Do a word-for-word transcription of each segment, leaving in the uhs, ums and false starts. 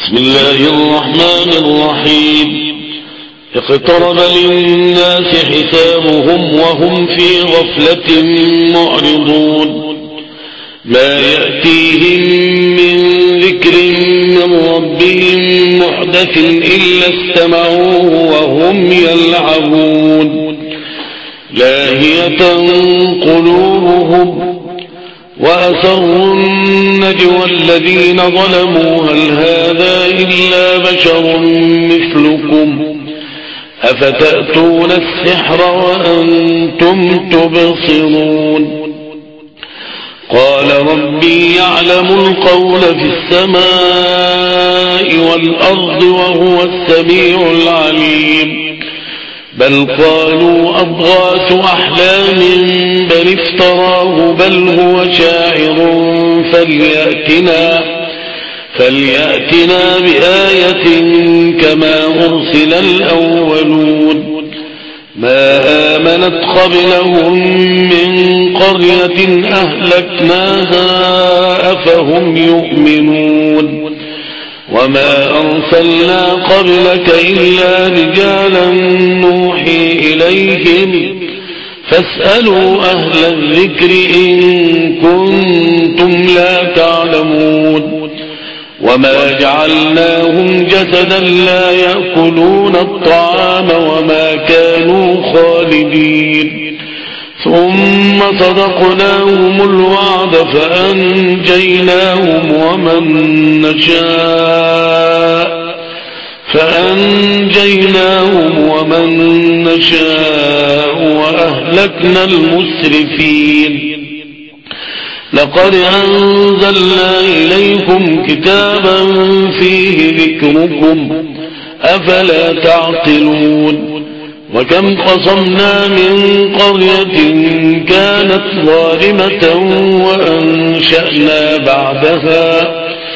بسم الله الرحمن الرحيم. اقترب للناس حسابهم وهم في غفلة معرضون. ما يأتيهم من ذكر من ربهم محدث إلا استمعوه وهم يلعبون. لاهية قلوبهم وأسروا النجوى الذين ظلموا هل هذا إلا بشر مثلكم أفتأتون السحر وأنتم تبصرون. قال ربي يعلم القول في السماء والأرض وهو السميع العليم. بل قالوا أضغاث أحلام بل افتراه بل هو شاعر فليأتنا, فليأتنا بآية كما أرسل الأولون. ما آمنت قبلهم من قرية أهلكناها أفهم يؤمنون. وما أرسلنا قبلك إلا رجالا نوحي إليهم فاسألوا أهل الذكر إن كنتم لا تعلمون. وما جعلناهم جسدا لا يأكلون الطعام وما كانوا خالدين. ثم صدقناهم الوعد فأنجيناهم ومن نشاء فأنجيناهم ومن نشاء وأهلكنا المسرفين. لقد أنزلنا إليكم كتابا فيه ذكركم أفلا تعقلون. وكم قصمنا من قرية كانت ظالمة وأنشأنا بعدها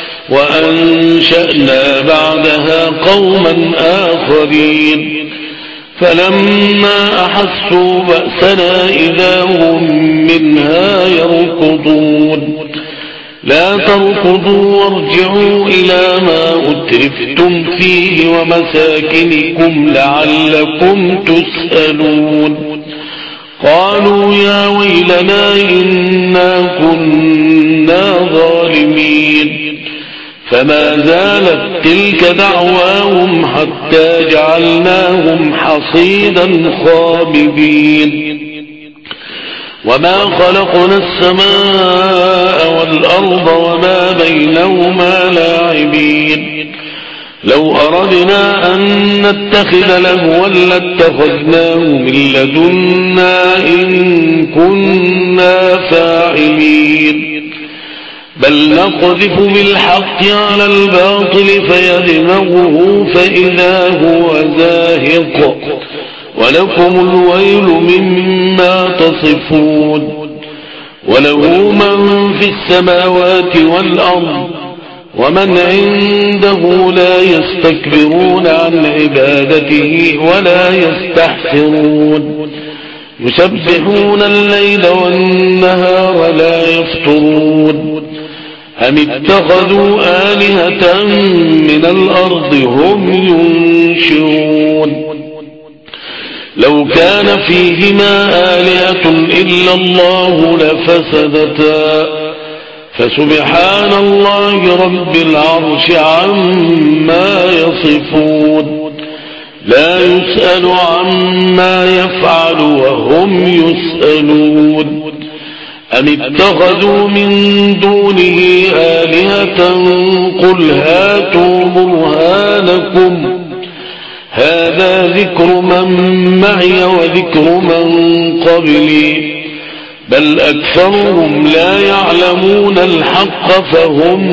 وأنشأنا بعدها قوما آخرين. فلما أحسوا بأسنا إذا هم منها يركضون. لا تركضوا وارجعوا إلى ما أترفتم فيه ومساكنكم لعلكم تسألون. قالوا يا ويلنا إنا كنا ظالمين. فما زالت تلك دعواهم حتى جعلناهم حصيدا خامدين. وما خلقنا السماء والأرض وما بينهما لاعبين. لو أردنا أن نتخذ لهوا لاتخذناه من لدنا إن كنا فاعلين. بل نقذف بالحق على الباطل فيدمغه فإذا هو زاهق ولكم الويل مما تصفون. وله من في السماوات والأرض ومن عنده لا يستكبرون عن عبادته ولا يستحسرون. يسبحون الليل والنهار لا يفترون. أم اتخذوا آلهة من الأرض هم ينشرون. لو كان فيهما آلهة إلا الله لفسدتا فسبحان الله رب العرش عما يصفون. لا يسأل عما يفعل وهم يسألون. أم اتخذوا من دونه آلهة قل هاتوا برهانكم هذا ذكر من معي وذكر من قبلي بل أكثرهم لا يعلمون الحق فهم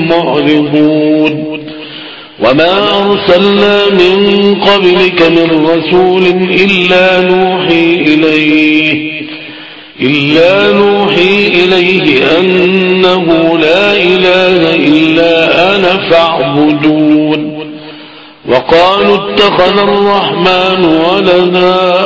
معرضون. وما أرسلنا من قبلك من رسول إلا نوحي إليه إلا نوحي إليه أنه لا إله إلا أنا فاعبدون. وقالوا اتخذ الرحمن ولدا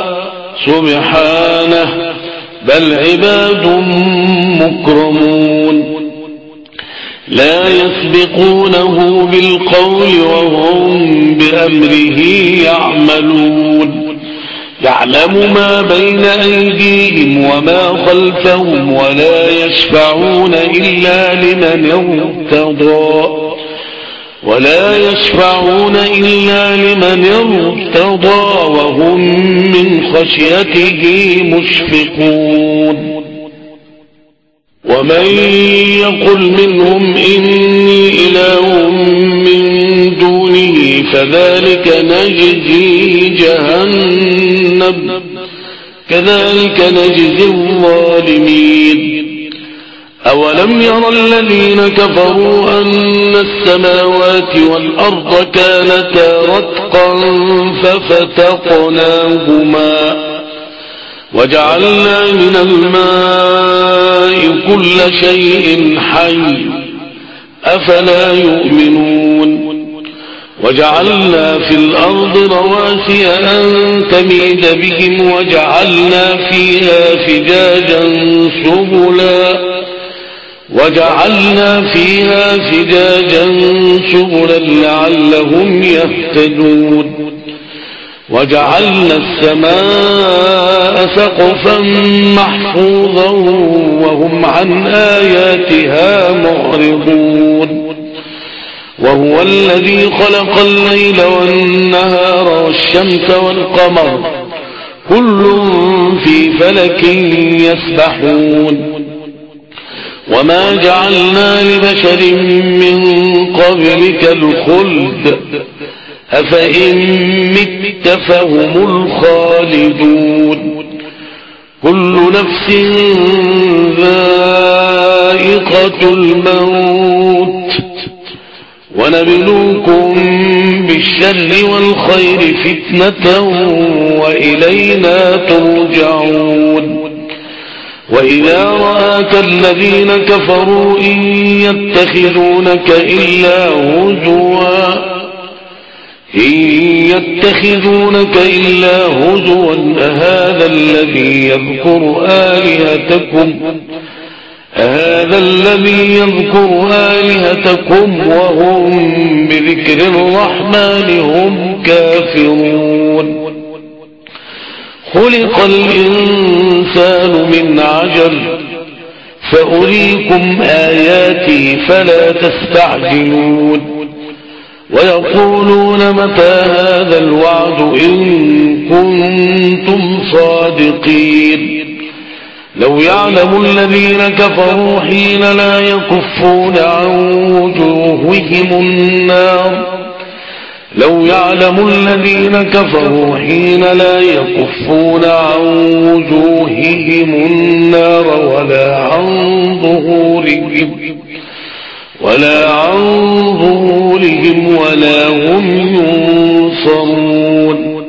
سبحانه بل عباد مكرمون. لا يسبقونه بالقول وهم بأمره يعملون يعلم ما بين أيديهم وما خلفهم ولا يشفعون إلا لمن ارتضى ولا يشفعون إلا لمن ارتضى وهم من خشيته مشفقون ومن يقل منهم إني إله من دونه فذلك نجزيه جهنم كذلك نجزي الظالمين أولم ير الذين كفروا أن السماوات والأرض كانتا رتقا ففتقناهما وجعلنا من الماء كل شيء حي أفلا يؤمنون وجعلنا في الأرض رواسي أن تميد بهم وجعلنا فيها فجاجا سبلا وجعلنا فيها فجاجا سبلا لعلهم يهتدون وجعلنا السماء سقفا محفوظا وهم عن آياتها معرضون وهو الذي خلق الليل والنهار والشمس والقمر كل في فلك يسبحون وما جعلنا لبشر من قبلك الخلد أفإن مت فهم الخالدون كل نفس ذائقة الموت ونبلوكم بالشر والخير فتنة وإلينا ترجعون وإذا رآك الذين كفروا إن يتخذونك إلا هزوا إن يتخذونك إلا هزوا أهذا الذي يذكر آلهتكم أهذا الذي يذكر آلهتكم وهم بذكر الرحمن هم كافرون خلق الإنسان من عجل فأريكم آياتي فلا تستعجلون ويقولون متى هذا الوعد إن كنتم صادقين لو يعلم الذين كفروا حين لا يكفون عن وجوههم النار لو يعلم الذين كفروا حين لا يكفون عن وجوههم النار ولا عن ظهورهم ولا عن ظهورهم ولا هم ينصرون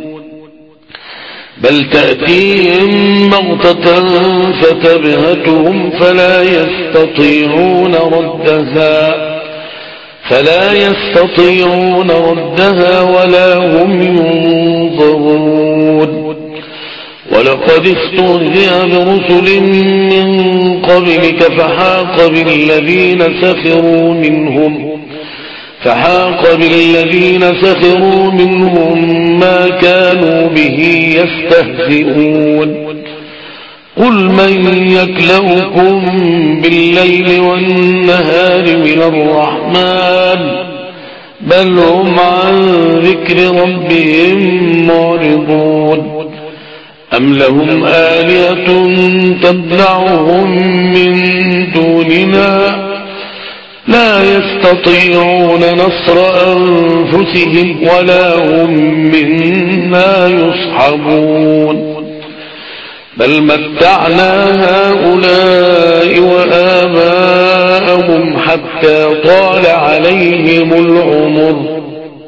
بل تأتيهم بغتة فتبهتهم فلا يستطيعون ردها فلا يستطيعون ردها ولا هم ينظرون ولقد استهزئ برسل من قبلك فحاق بالذين سخروا منهم فحاق بالذين سخروا منهم ما كانوا به يستهزئون قل من يكلؤكم بالليل والنهار من الرحمن بل هم عن ذكر ربهم معرضون أم لهم آلهة تمنعهم من دوننا لا يستطيعون نصر أنفسهم ولا هم منا يصحبون بل متعنا هؤلاء وآباءهم حتى طال عليهم العمر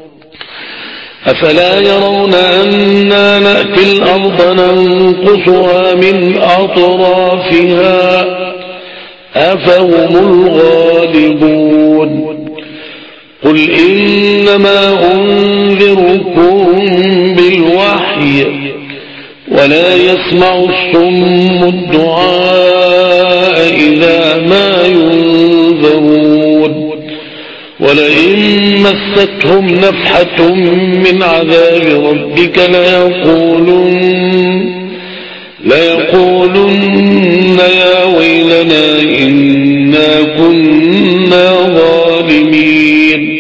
أفلا يرون أنا نأتي الأرض ننقصها من أطرافها أفهم الغالبون قل إنما أنذركم بالوحي ولا يسمع الصم الدعاء إذا ما ينذرون ولئن مستهم نفحة من عذاب ربك ليقولن ليقولن يا ويلنا إنا كنا ظالمين.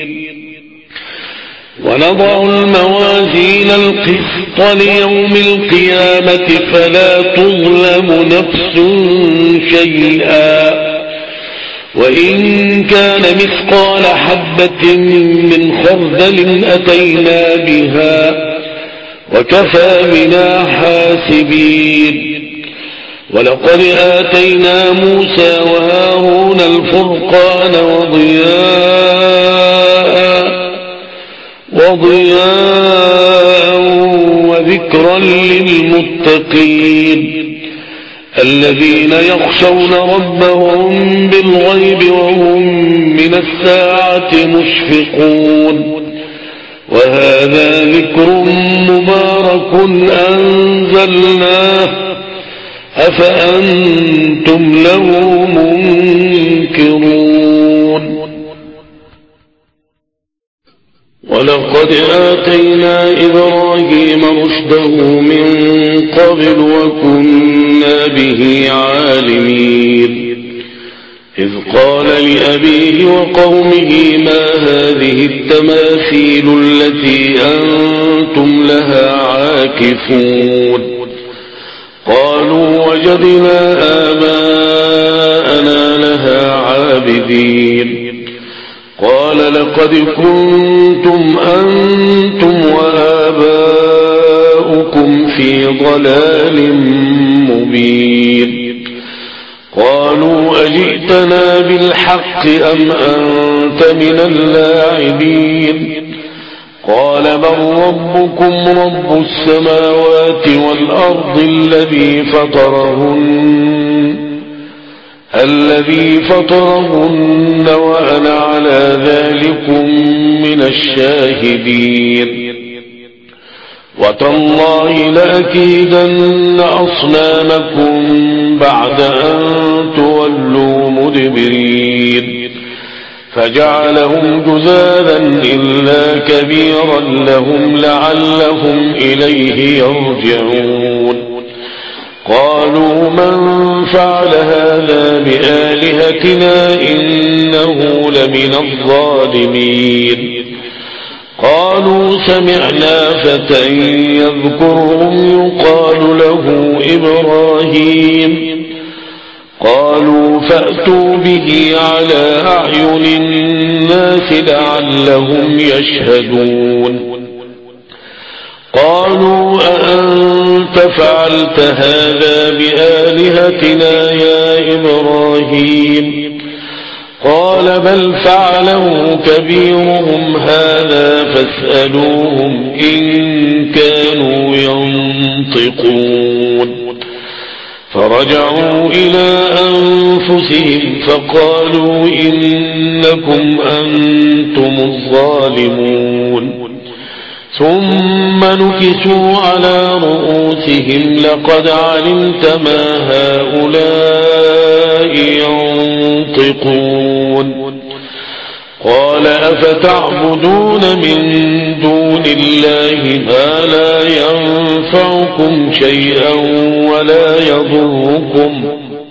ونضع الموازين القسط ليوم القيامة فلا تظلم نفس شيئا وإن كان مثقال حبة من خردل أتينا بها وكفى بنا حاسبين. ولقد آتينا موسى وهارون الفرقان وضياء وضياء وذكرا للمتقين الذين يخشون ربهم بالغيب وهم من الساعة مشفقون. وهذا ذكر مبارك أنزلناه أفأنتم له منكرون. ولقد آتينا إبراهيم رشده من قبل وكنا به عالمين. إذ قال لأبيه وقومه ما هذه التماثيل التي أنتم لها عاكفون. قالوا وجدنا آباءنا لها عابدين. قال لقد كنتم أنتم وآباؤكم في ضلال مبين. قالوا أجئتنا بالحق أم أنت من اللاعبين. قال بل ربكم رب السماوات والأرض الذي فطرهن الذي فطرهن وأنا على ذلكم من الشاهدين. وتالله لأكيدن أصنامكم بعد أن تولوا مدبرين. فجعلهم جذاذا إلا كبيرا لهم لعلهم إليه يرجعون. قالوا من فعل هذا بآلهتنا إنه لمن الظالمين. قالوا سمعنا فتى يذكرهم يقال له إبراهيم. قالوا فأتوا به على أعين الناس لعلهم يشهدون. قالوا أأنت فعلت هذا بآلهتنا يا إبراهيم؟ قال بل فعله كبيرهم هذا فاسألوهم إن كانوا ينطقون. فرجعوا إلى أنفسهم فقالوا إنكم أنتم الظالمون. ثم نكسوا على رؤوسهم لقد علمت ما هؤلاء ينطقون. قال أفتعبدون من دون الله ما لا ينفعكم شيئا ولا يضركم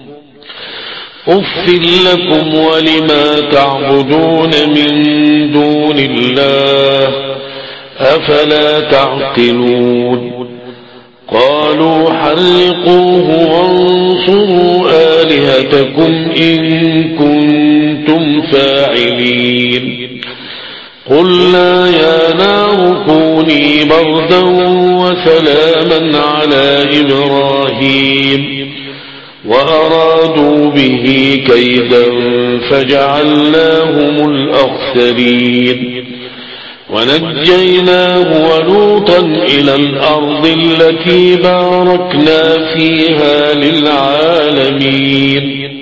أف لكم ولما تعبدون من دون الله أفلا تعقلون. قالوا حرقوه وانصروا آلهتكم إن كنتم فاعلين. قلنا يا نار كوني بردا وسلاما على إبراهيم وأرادوا به كيدا فجعلناهم الأخسرين. ونجيناه ولوطا إلى الأرض التي باركنا فيها للعالمين.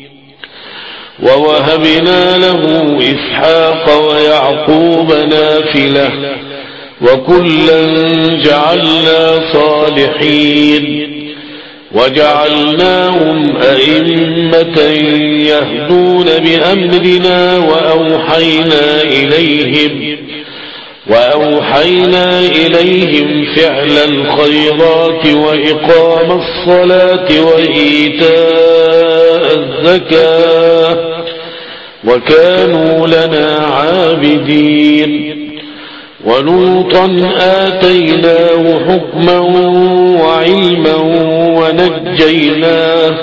ووهبنا له إسحاق ويعقوب نافلة وكلا جعلنا صالحين. وجعلناهم أئمة يهدون بأمرنا وأوحينا إليهم وأوحينا إليهم فعل الخيرات وإقام الصلاة وإيتاء الزكاة وكانوا لنا عابدين. ولوطا آتيناه حكما وعلما ونجيناه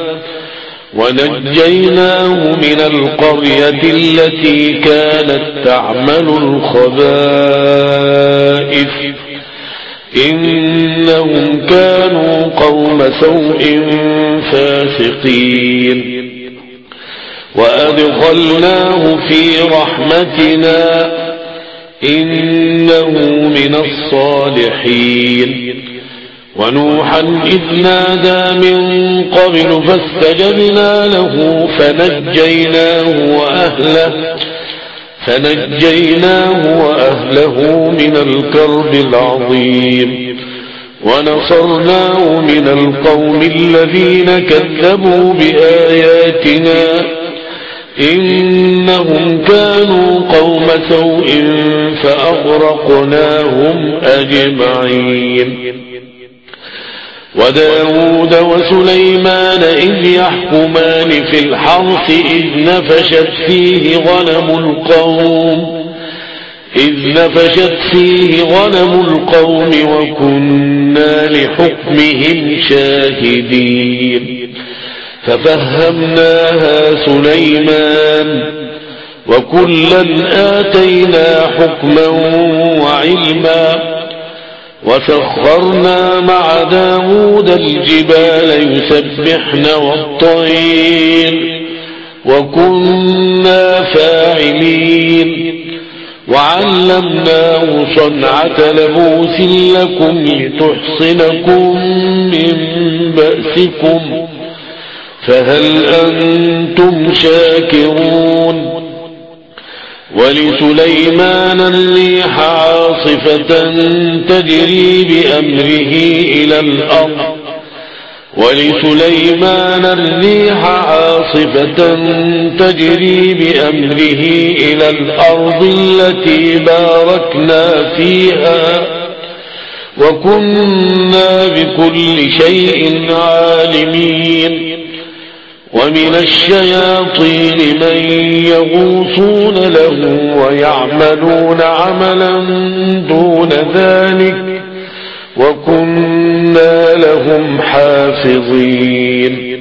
ونجيناه من القرية التي كانت تعمل الخبائث إنهم كانوا قوم سوء فاسقين. وأدخلناه في رحمتنا إنه من الصالحين. ونوحا إذ نادى من قبل فاستجبنا له فنجيناه وأهله فنجيناه وأهله من الكرب العظيم ونصرناه من القوم الذين كذبوا بآياتنا إنهم كانوا قوم سوء فأغرقناهم أجمعين. وداود وسليمان إذ يحكمان في الحرث إذ نفشت فيه غنم القوم إذ نفشت فيه غنم القوم وكنا لحكمهم شاهدين. ففهمناها سليمان وكلا آتينا حكما وعلما وسخرنا مع داود الجبال يسبحن والطير وكنا فاعلين. وعلمناه صنعة لبوس لكم لتحصنكم من بأسكم فهل أنتم شاكرون. ولسليمان الريح عاصفة تجري بأمره إلى الأرض ولسليمان الريح عاصفة تجري بأمره إلى الأرض التي باركنا فيها وكنا بكل شيء عالمين. ومن الشياطين من يغوصون له ويعملون عملا دون ذلك وكنا لهم حافظين.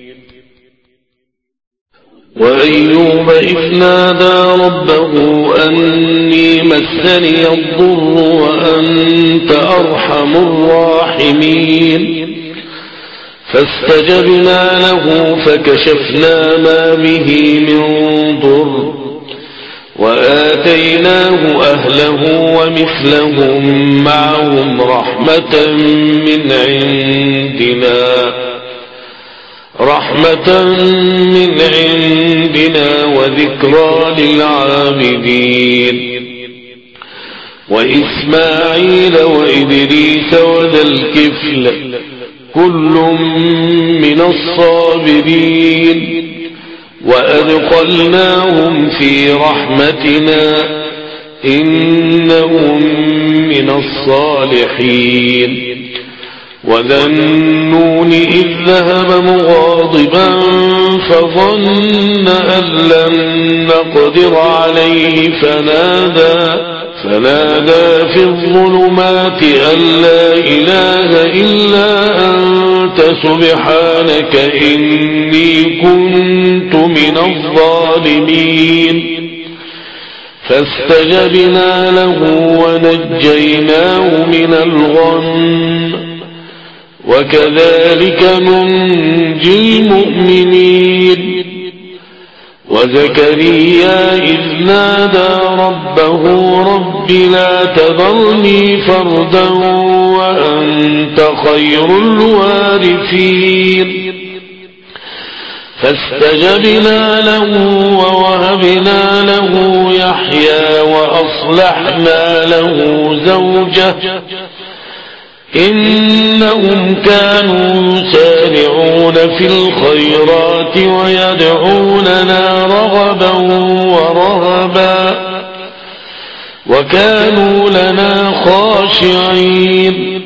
وأيوب إذ نادى ربه أني مسني الضر وأنت أرحم الراحمين فاستجبنا له فكشفنا ما به من ضر وآتيناه أهله ومثلهم معهم رحمة من عندنا رحمة من عندنا وذكرى للعابدين. وإسماعيل وإدريس وذا الكفل كل من الصابرين وأدخلناهم في رحمتنا إنهم من الصالحين. وذا النون إذ ذهب مغاضبا فظن أن لن نقدر عليه فنادى فنادى في الظلمات أن لا إله إلا أنت سبحانك إني كنت من الظالمين. فاستجبنا له ونجيناه من الغم وكذلك ننجي المؤمنين. وزكريا إذ نادى ربه رب لا تذرني فردا وأنت خير الوارثين فاستجبنا له ووهبنا له يحيى وأصلحنا له زوجه إنهم كانوا يسارعون في الخيرات ويدعوننا رغبا ورهبا وكانوا لنا خاشعين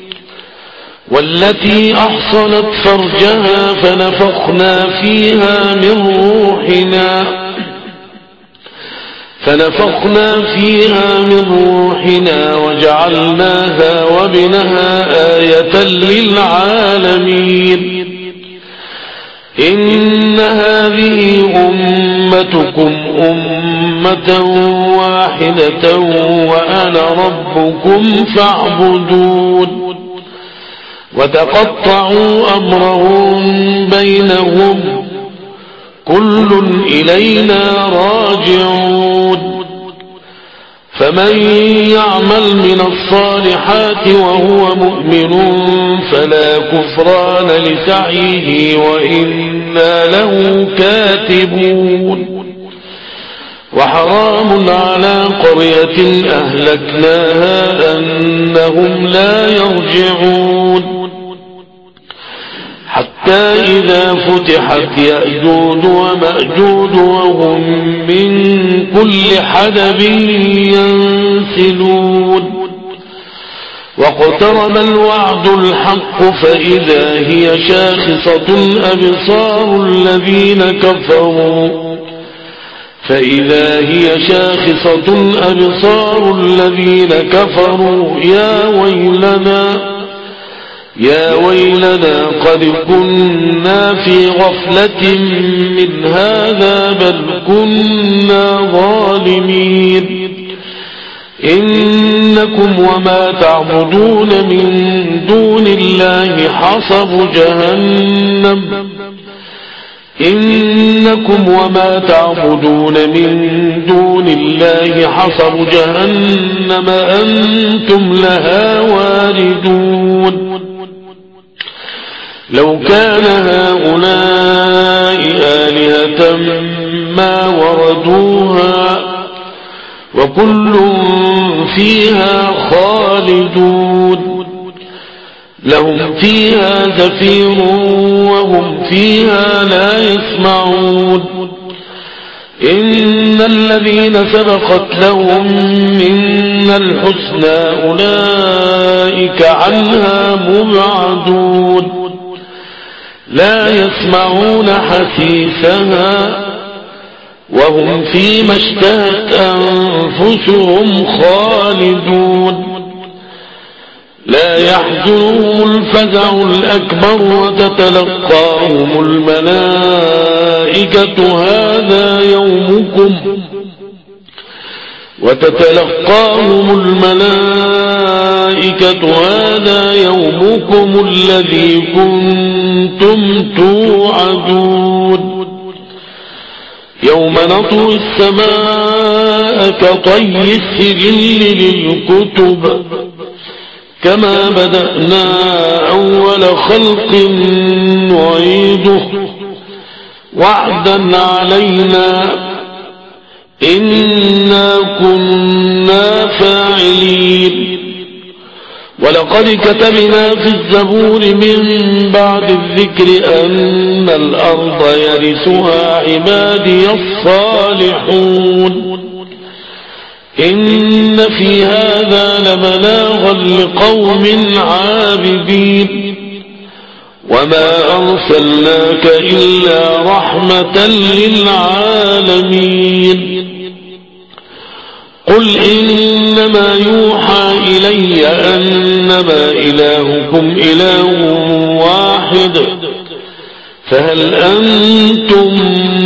والتي أحصنت فرجها فنفخنا فيها من روحنا فنفخنا فيها من روحنا وجعلناها وابنها آية للعالمين إن هذه أمتكم أمة واحدة وأنا ربكم فاعبدون وتقطعوا أمرهم بينهم كل إلينا راجعون فمن يعمل من الصالحات وهو مؤمن فلا كفران لسعيه وإنا له كاتبون وحرام على قرية أهلكناها أنهم لا يرجعون حتى إذا فتحت يأجوج ومأجوج وهم من كل حدب ينسلون واقترب الوعد الحق فإذا هي شاخصة أبصار الذين كفروا فإذا هي شاخصة أبصار الذين كفروا يا ويلنا يا ويلنا قد كنا في غفلة من هذا بل كنا ظالمين إنكم وما تعبدون من دون الله حصب جهنم إنكم وما تعبدون من دون الله حصب جهنم أنتم لها واردون لو كان هؤلاء آلهة ما وردوها وكل فيها خالدون لهم فيها زفير وهم فيها لا يسمعون إن الذين سبقت لهم منا الحسنى أولئك عنها مبعدون لا يسمعون حسيسها وهم فيما اشتهت أنفسهم خالدون لا يحزنهم الفزع الأكبر وتتلقاهم الملائكة هذا يومكم وتتلقاهم الملائكة هذا يومكم الذي كنتم توعدون يوم نطوي السماء كطي السجل للكتب كما بدأنا أول خلق نعيده وعدا علينا إنا كنا فاعلين ولقد كتبنا في الزبور من بعد الذكر أن الأرض يرثها عبادي الصالحون إن في هذا لبلاغا لقوم عابدين وما أرسلناك إلا رحمة للعالمين قل إنما يوحى إلي أنما إلهكم إله واحد فهل أنتم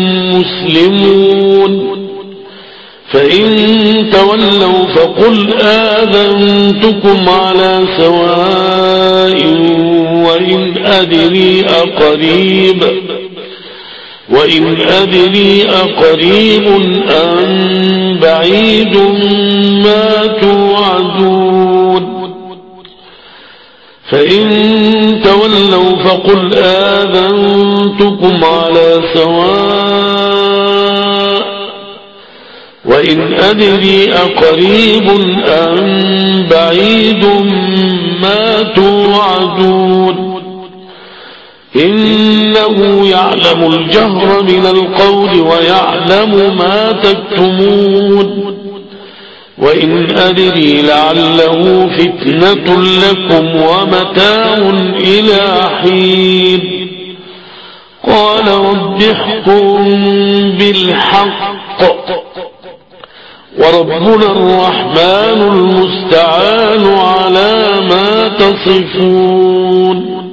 مسلمون فإن تولوا فقل آذنتكم على سواء وإن أدري أقريب وإن أدري أقريب أم بعيد ما توعدون فإن تولوا فقل آذنتكم على سواء وإن أدري أقريب أم بعيد ما توعدون يوعدون إنه يعلم الجهر من القول ويعلم ما تكتمون وإن أدري لعله فتنة لكم ومتاع إلى حين قال رب احكم بالحق وربنا الرحمن المستعان على ما تصفون